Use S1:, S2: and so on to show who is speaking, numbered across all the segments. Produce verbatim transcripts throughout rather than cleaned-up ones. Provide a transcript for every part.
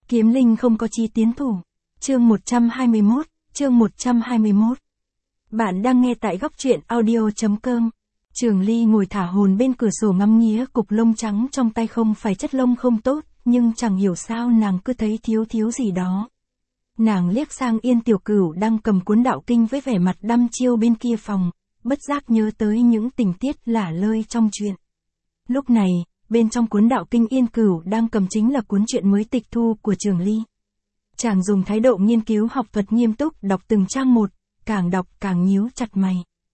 S1: Kiếm linh không có chí tiến thủ. Chương một trăm hai mươi mốt, chương một trăm hai mươi mốt. Bạn đang nghe tại góc truyện audio chấm com. Trường Ly ngồi thả hồn bên cửa sổ ngắm nghía cục lông trắng trong tay, không phải chất lông không tốt, nhưng chẳng hiểu sao nàng cứ thấy thiếu thiếu gì đó. Nàng liếc sang Yên Tiểu Cửu đang cầm cuốn đạo kinh với vẻ mặt đăm chiêu bên kia phòng, bất giác nhớ tới những tình tiết lả lơi trong truyện. Lúc này, bên trong cuốn đạo kinh Yên Cửu đang cầm chính là cuốn truyện mới tịch thu của Trường Ly. Chàng dùng thái độ nghiên cứu học thuật nghiêm túc đọc từng trang một, càng đọc càng nhíu chặt mày.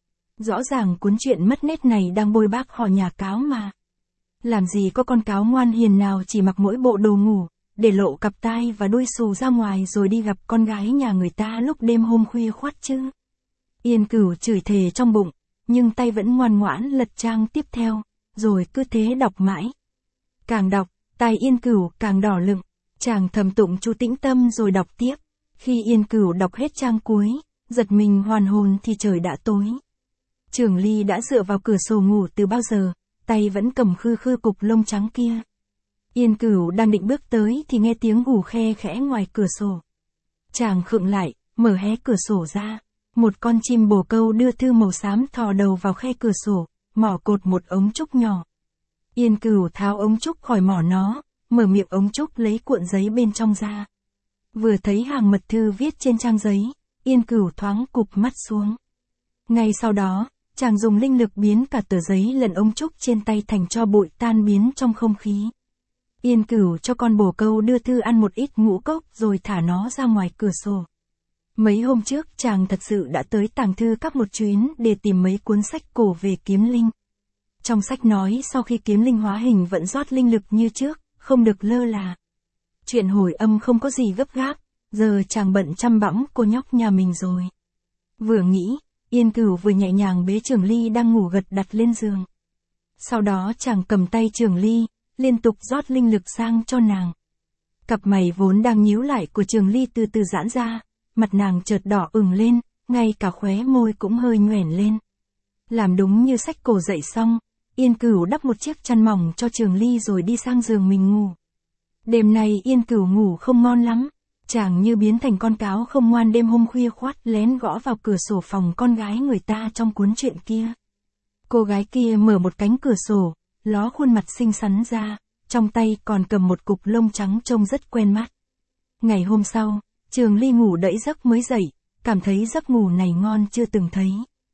S1: Rõ ràng cuốn truyện mất nét này đang bôi bác họ nhà cáo mà. Làm gì có con cáo ngoan hiền nào chỉ mặc mỗi bộ đồ ngủ, để lộ cặp tai và đuôi xù ra ngoài rồi đi gặp con gái nhà người ta lúc đêm hôm khuya khoắt chứ. Yên Cửu chửi thề trong bụng, nhưng tay vẫn ngoan ngoãn lật trang tiếp theo, rồi cứ thế đọc mãi. Càng đọc, tai Yên Cửu càng đỏ lựng, chàng thầm tụng chú tĩnh tâm rồi đọc tiếp. Khi Yên Cửu đọc hết trang cuối, giật mình hoàn hồn thì trời đã tối. Trường Ly đã dựa vào cửa sổ ngủ từ bao giờ, tay vẫn cầm khư khư cục lông trắng kia. Yên Cửu đang định bước tới thì nghe tiếng gù khe khẽ ngoài cửa sổ. Chàng khựng lại, mở hé cửa sổ ra. Một con chim bồ câu đưa thư màu xám thò đầu vào khe cửa sổ, mỏ cột một ống trúc nhỏ. Yên Cửu tháo ống trúc khỏi mỏ nó, mở miệng ống trúc lấy cuộn giấy bên trong ra. Vừa thấy hàng mật thư viết trên trang giấy, Yên Cửu thoáng cụp mắt xuống. Ngay sau đó, chàng dùng linh lực biến cả tờ giấy lẫn ống trúc trên tay thành tro bụi tan biến trong không khí. Yên Cửu cho con bồ câu đưa thư ăn một ít ngũ cốc rồi thả nó ra ngoài cửa sổ. Mấy hôm trước chàng thật sự đã tới tàng thư các một chuyến để tìm mấy cuốn sách cổ về kiếm linh. Trong sách nói sau khi kiếm linh hóa hình vẫn rót linh lực như trước, không được lơ là. Chuyện hồi âm không có gì gấp gáp, giờ chàng bận chăm bẵm cô nhóc nhà mình rồi. Vừa nghĩ, Yên Cửu vừa nhẹ nhàng bế Trường Ly đang ngủ gật đặt lên giường. Sau đó chàng cầm tay Trường Ly, liên tục rót linh lực sang cho nàng. Cặp mày vốn đang nhíu lại của Trường Ly từ từ giãn ra, mặt nàng chợt đỏ ửng lên, ngay cả khóe môi cũng hơi nhoẻn lên. Làm đúng như sách cổ dạy xong, Yên Cửu đắp một chiếc chăn mỏng cho Trường Ly rồi đi sang giường mình ngủ. Đêm nay Yên Cửu ngủ không ngon lắm, chàng như biến thành con cáo không ngoan đêm hôm khuya khoắt lén gõ vào cửa sổ phòng con gái người ta trong cuốn truyện kia. Cô gái kia mở một cánh cửa sổ, ló khuôn mặt xinh xắn ra, trong tay còn cầm một cục lông trắng trông rất quen mắt. Ngày hôm sau, Trường Ly ngủ đẫy giấc mới dậy, cảm thấy giấc ngủ này ngon chưa từng thấy.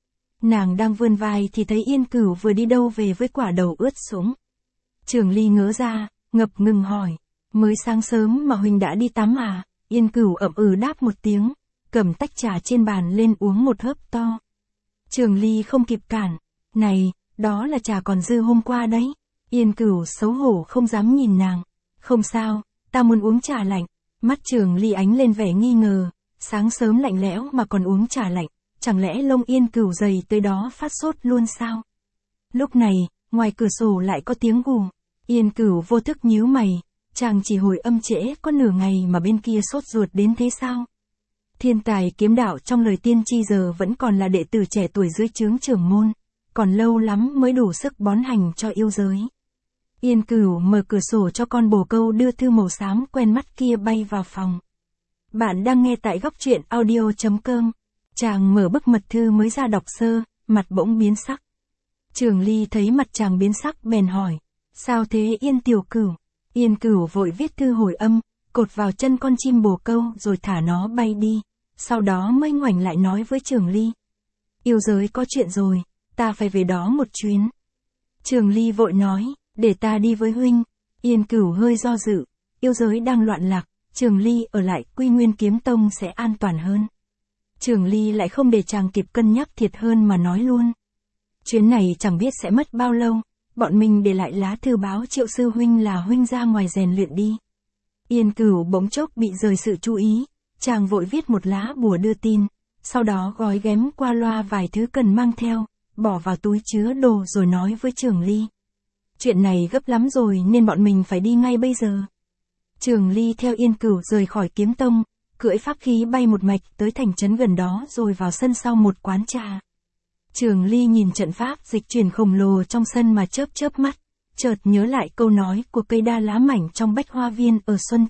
S1: Nàng đang vươn vai thì thấy Yên Cửu vừa đi đâu về với quả đầu ướt sũng. Trường Ly ngớ ra, ngập ngừng hỏi, mới sáng sớm mà huynh đã đi tắm à? Yên Cửu ậm ừ đáp một tiếng, cầm tách trà trên bàn lên uống một hớp to. Trường Ly không kịp cản, này, đó là trà còn dư hôm qua đấy. Yên Cửu xấu hổ không dám nhìn nàng, không sao, ta muốn uống trà lạnh. Mắt Trường Ly ánh lên vẻ nghi ngờ, sáng sớm lạnh lẽo mà còn uống trà lạnh, chẳng lẽ lông Yên Cửu dày tới đó phát sốt luôn sao? Lúc này, ngoài cửa sổ lại có tiếng gù. Yên Cửu vô thức nhíu mày, chàng chỉ hồi âm trễ có nửa ngày mà bên kia sốt ruột đến thế sao? Thiên tài kiếm đạo trong lời tiên tri giờ vẫn còn là đệ tử trẻ tuổi dưới trướng trưởng môn, còn lâu lắm mới đủ sức bón hành cho yêu giới. Yên Cửu mở cửa sổ cho con bồ câu đưa thư màu xám quen mắt kia bay vào phòng. Bạn đang nghe tại góc truyện audio chấm com. Chàng mở bức mật thư mới ra đọc sơ, mặt bỗng biến sắc. Trường Ly thấy mặt chàng biến sắc bèn hỏi, sao thế Yên Tiểu Cửu? Yên Cửu vội viết thư hồi âm, cột vào chân con chim bồ câu rồi thả nó bay đi, sau đó mới ngoảnh lại nói với Trường Ly. Yêu giới có chuyện rồi, ta phải về đó một chuyến. Trường Ly vội nói, để ta đi với huynh. Yên Cửu hơi do dự, yêu giới đang loạn lạc, Trường Ly ở lại Quy Nguyên Kiếm Tông sẽ an toàn hơn. Trường Ly lại không để chàng kịp cân nhắc thiệt hơn mà nói luôn. Chuyến này chẳng biết sẽ mất bao lâu, bọn mình để lại lá thư báo Triệu sư huynh là huynh ra ngoài rèn luyện đi. Yên Cửu bỗng chốc bị rời sự chú ý, chàng vội viết một lá bùa đưa tin, sau đó gói ghém qua loa vài thứ cần mang theo, bỏ vào túi chứa đồ rồi nói với Trường Ly. Chuyện này gấp lắm rồi nên bọn mình phải đi ngay bây giờ. Trường Ly theo Yên Cửu rời khỏi Kiếm Tông, cưỡi pháp khí bay một mạch tới thành trấn gần đó rồi vào sân sau một quán trà. Trường Ly nhìn trận pháp dịch chuyển khổng lồ trong sân mà chớp chớp mắt, chợt nhớ lại câu nói của cây đa lá mảnh trong Bách Hoa Viên ở Xuân Châu,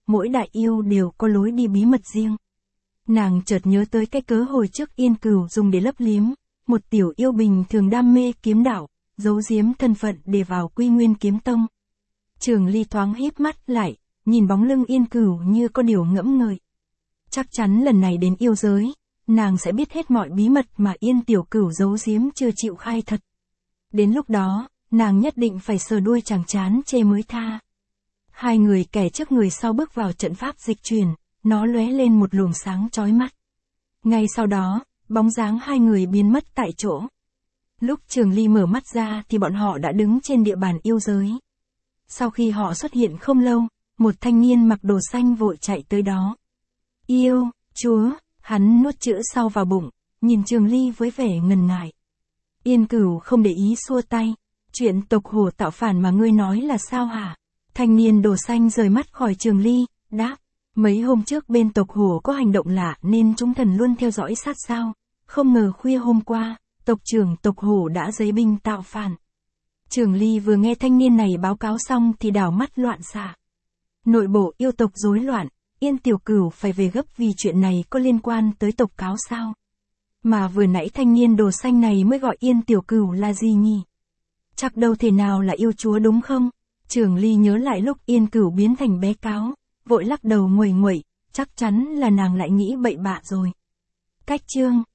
S1: mỗi đại yêu đều có lối đi bí mật riêng. Nàng chợt nhớ tới cái cớ hồi trước Yên Cửu dùng để lấp liếm, một tiểu yêu bình thường đam mê kiếm đạo, giấu giếm thân phận để vào Quy Nguyên Kiếm Tông. Trường Ly thoáng híp mắt lại, nhìn bóng lưng Yên Cửu như có điều ngẫm ngợi. Chắc chắn lần này đến yêu giới, nàng sẽ biết hết mọi bí mật mà Yên Tiểu Cửu giấu giếm chưa chịu khai thật. Đến lúc đó, nàng nhất định phải sờ đuôi chàng chán chê mới tha. Hai người kẻ trước người sau bước vào trận pháp dịch chuyển, nó lóe lên một luồng sáng chói mắt. Ngay sau đó, bóng dáng hai người biến mất tại chỗ. Lúc Trường Ly mở mắt ra thì bọn họ đã đứng trên địa bàn yêu giới. Sau khi họ xuất hiện không lâu, một thanh niên mặc đồ xanh vội chạy tới đó. Yêu, chúa, hắn nuốt chữ sau vào bụng, nhìn Trường Ly với vẻ ngần ngại. Yên Cửu không để ý xua tay. Chuyện tộc hổ tạo phản mà ngươi nói là sao hả? Thanh niên đồ xanh rời mắt khỏi Trường Ly, đáp. Mấy hôm trước bên tộc hổ có hành động lạ nên chúng thần luôn theo dõi sát sao. Không ngờ khuya hôm qua, tộc trưởng tộc hổ đã giấy binh tạo phản. Trường Ly vừa nghe thanh niên này báo cáo xong thì đảo mắt loạn xạ. Nội bộ yêu tộc rối loạn, Yên Tiểu Cửu phải về gấp vì chuyện này có liên quan tới tộc cáo sao. Mà vừa nãy thanh niên đồ xanh này mới gọi Yên Tiểu Cửu là gì nhỉ? Chắc đâu thể nào là yêu chúa đúng không? Trường Ly nhớ lại lúc Yên Cửu biến thành bé cáo, vội lắc đầu nguầy nguậy, chắc chắn là nàng lại nghĩ bậy bạ rồi. Cách chương